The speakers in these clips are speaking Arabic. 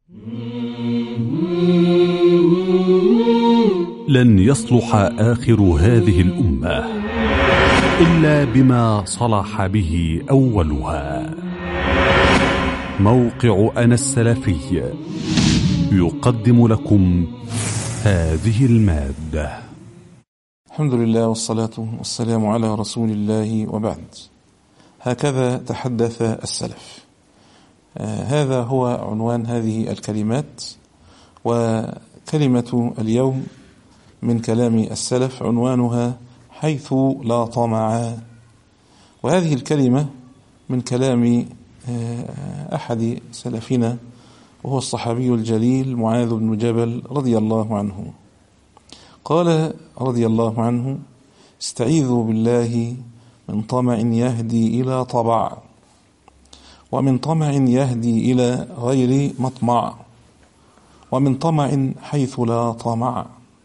لن يصلح آخر هذه الأمة إلا بما صلح به أولها. موقع أنا السلفي يقدم لكم هذه المادة. الحمد لله والصلاة والسلام على رسول الله، وبعد. هكذا تحدث السلف. هذا هو عنوان هذه الكلمات، وكلمة اليوم من كلام السلف عنوانها حيث لا طمع. وهذه الكلمة من كلام أحد سلفنا، وهو الصحابي الجليل معاذ بن جبل رضي الله عنه. قال رضي الله عنه: استعيذوا بالله من طمع يهدي إلى طبع، ومن طمع يهدي إلى غير مطمع، ومن طمع حيث لا طمع.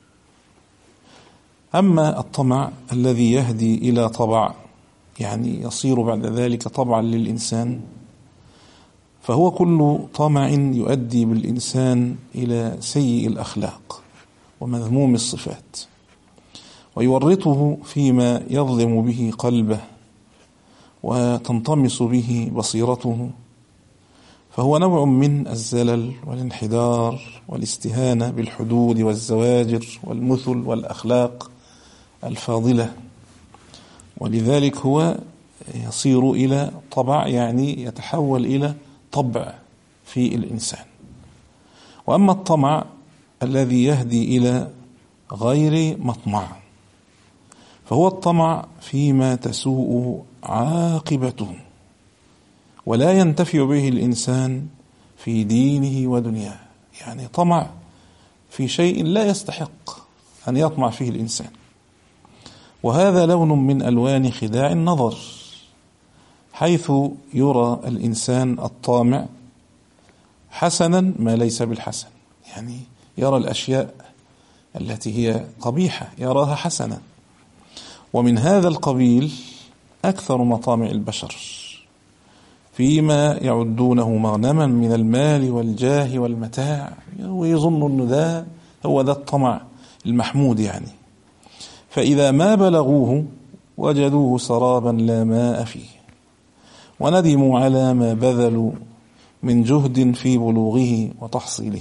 أما الطمع الذي يهدي إلى طبع، يعني يصير بعد ذلك طبعا للإنسان، فهو كل طمع يؤدي بالإنسان إلى سيء الأخلاق ومذموم الصفات، ويورطه فيما يظلم به قلبه وتنطمس به بصيرته، فهو نوع من الزلل والانحدار والاستهانة بالحدود والزواجر والمثل والأخلاق الفاضلة. ولذلك هو يصير إلى طبع، يعني يتحول إلى طبع في الإنسان. وأما الطمع الذي يهدي إلى غير مطمع، فهو الطمع فيما تسوء عاقبته ولا ينتفع به الإنسان في دينه ودنياه، يعني طمع في شيء لا يستحق أن يطمع فيه الإنسان. وهذا لون من ألوان خداع النظر، حيث يرى الإنسان الطامع حسنا ما ليس بالحسن، يعني يرى الأشياء التي هي قبيحة يراها حسنا. ومن هذا القبيل أكثر مطامع البشر فيما يعدونه مغنما من المال والجاه والمتاع، ويظن أن ده هو ذا الطمع المحمود يعني. فإذا ما بلغوه وجدوه سرابا لا ماء فيه، وندموا على ما بذلوا من جهد في بلوغه وتحصيله.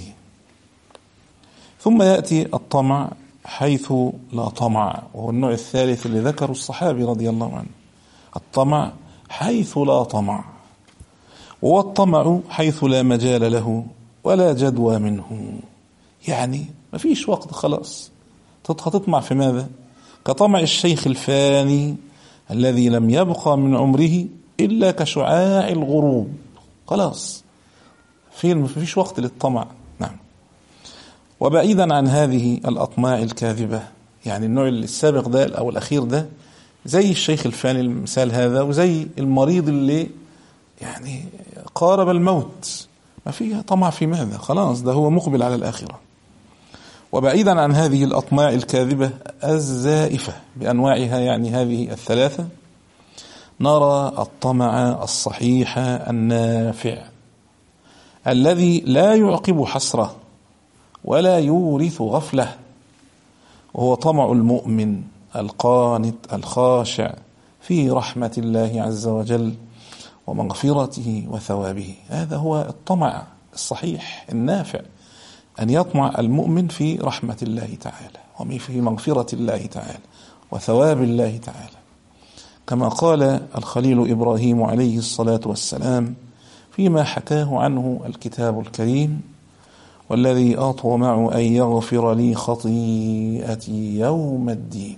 ثم يأتي الطمع حيث لا طمع، وهو النوع الثالث اللي ذكره الصحابي رضي الله عنه. الطمع حيث لا طمع، وهو الطمع حيث لا مجال له ولا جدوى منه، يعني ما فيش وقت، خلاص هتطمع في ماذا؟ كطمع الشيخ الفاني الذي لم يبقى من عمره إلا كشعاع الغروب، خلاص ما فيش وقت للطمع. نعم. وبعيدا عن هذه الأطماع الكاذبة، يعني النوع السابق ده أو الأخير ده زي الشيخ الفاني المثال هذا، وزي المريض اللي يعني قارب الموت، ما فيها طمع في ماذا؟ خلاص ده هو مقبل على الآخرة. وبعيدا عن هذه الأطماع الكاذبة الزائفة بأنواعها، يعني هذه الثلاثة، نرى الطمع الصحيح النافع الذي لا يعقب حسرة ولا يورث غفلة، وهو طمع المؤمن القانت الخاشع في رحمة الله عز وجل ومغفرته وثوابه. هذا هو الطمع الصحيح النافع، أن يطمع المؤمن في رحمة الله تعالى وفي مغفرة الله تعالى وثواب الله تعالى، كما قال الخليل إبراهيم عليه الصلاة والسلام فيما حكاه عنه الكتاب الكريم: والذي أطمع أن يغفر لي خطيئتي يوم الدين.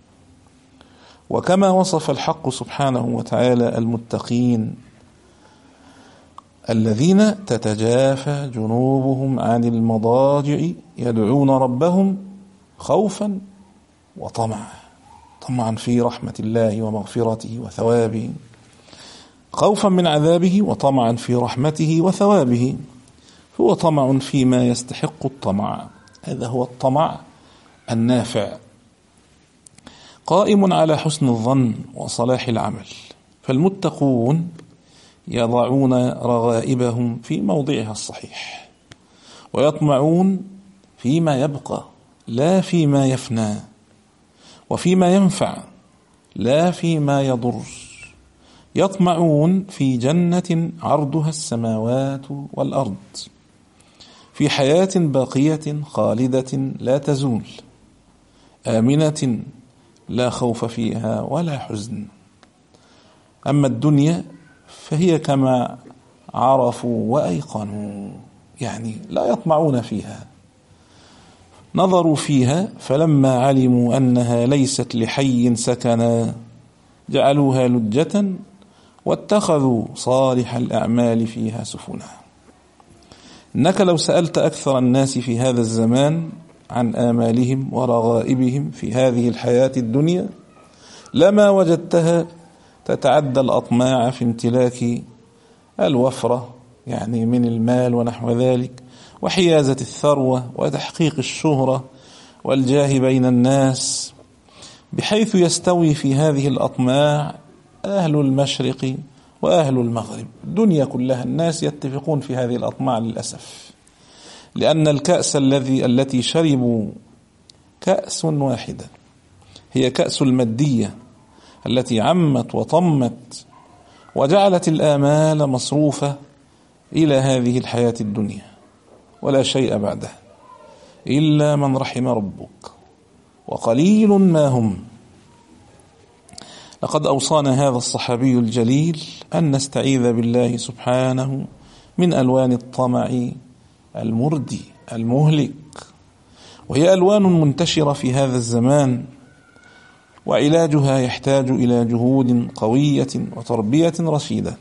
وكما وصف الحق سبحانه وتعالى المتقين الذين تتجافى جنوبهم عن المضاجع يدعون ربهم خوفا وطمعا، طمعا في رحمة الله ومغفرته وثوابه، خوفا من عذابه وطمعا في رحمته وثوابه. هو طمع فيما يستحق الطمع، هذا هو الطمع النافع، قائم على حسن الظن وصلاح العمل. فالمتقون يضعون رغائبهم في موضعها الصحيح، ويطمعون فيما يبقى لا فيما يفنى، وفيما ينفع لا فيما يضر. يطمعون في جنة عرضها السماوات والأرض، في حياة باقية خالدة لا تزول، آمنة لا خوف فيها ولا حزن. أما الدنيا فهي كما عرفوا وأيقنوا، يعني لا يطمعون فيها. نظروا فيها فلما علموا أنها ليست لحي سكنا جعلوها لجة واتخذوا صالح الأعمال فيها سفنا. إنك لو سألت أكثر الناس في هذا الزمان عن آمالهم ورغائبهم في هذه الحياة الدنيا لما وجدتها تتعدى الأطماع في امتلاك الوفرة، يعني من المال ونحو ذلك، وحيازة الثروة وتحقيق الشهرة والجاه بين الناس، بحيث يستوي في هذه الأطماع أهل المشرق وأهل المغرب. الدنيا كلها الناس يتفقون في هذه الأطماع للأسف، لأن الكأس التي شربوا كأس واحدة، هي كأس المادية التي عمت وطمت وجعلت الآمال مصروفة إلى هذه الحياة الدنيا ولا شيء بعدها إلا من رحم ربك، وقليل ما هم. لقد أوصانا هذا الصحابي الجليل أن نستعيذ بالله سبحانه من ألوان الطمع المردي المهلك، وهي ألوان منتشرة في هذا الزمان، وعلاجها يحتاج إلى جهود قوية وتربية رشيدة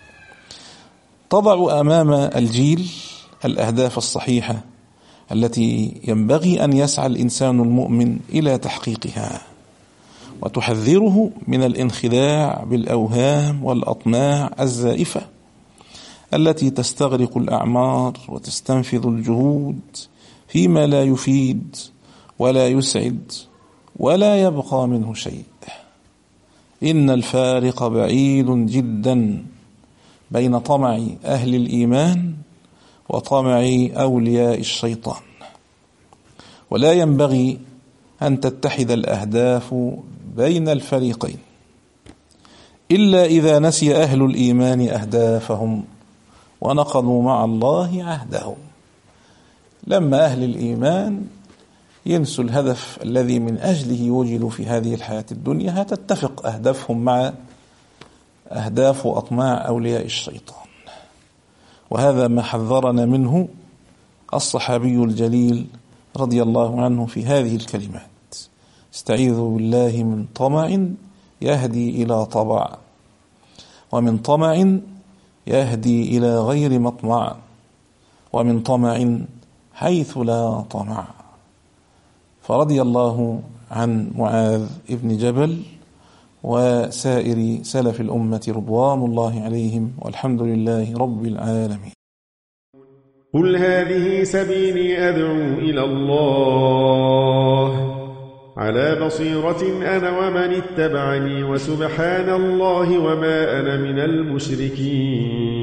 تضع أمام الجيل الأهداف الصحيحة التي ينبغي أن يسعى الإنسان المؤمن إلى تحقيقها، وتحذره من الانخداع بالأوهام والأطماع الزائفة التي تستغرق الأعمار وتستنفذ الجهود فيما لا يفيد ولا يسعد ولا يبقى منه شيء. إن الفارق بعيد جدا بين طمع أهل الإيمان وطمع أولياء الشيطان، ولا ينبغي أن تتحد الأهداف بين الفريقين إلا إذا نسي أهل الإيمان أهدافهم ونقضوا مع الله عهدهم. لما أهل الإيمان ينسوا الهدف الذي من أجله وجدوا في هذه الحياة الدنيا هتتفق أهدافهم مع أهداف وأطماع أولياء الشيطان. وهذا ما حذرنا منه الصحابي الجليل رضي الله عنه في هذه الكلمات: استعيذوا بالله من طمع يهدي إلى طبع، ومن طمع يهدي إلى غير مطمع، ومن طمع حيث لا طمع. فرضي الله عن معاذ ابن جبل وسائر سلف الأمة رضوان الله عليهم، والحمد لله رب العالمين. قل هذه سبيلي أدعو إلى الله على بصيرة أنا ومن اتبعني، وسبحان الله وما أنا من المشركين.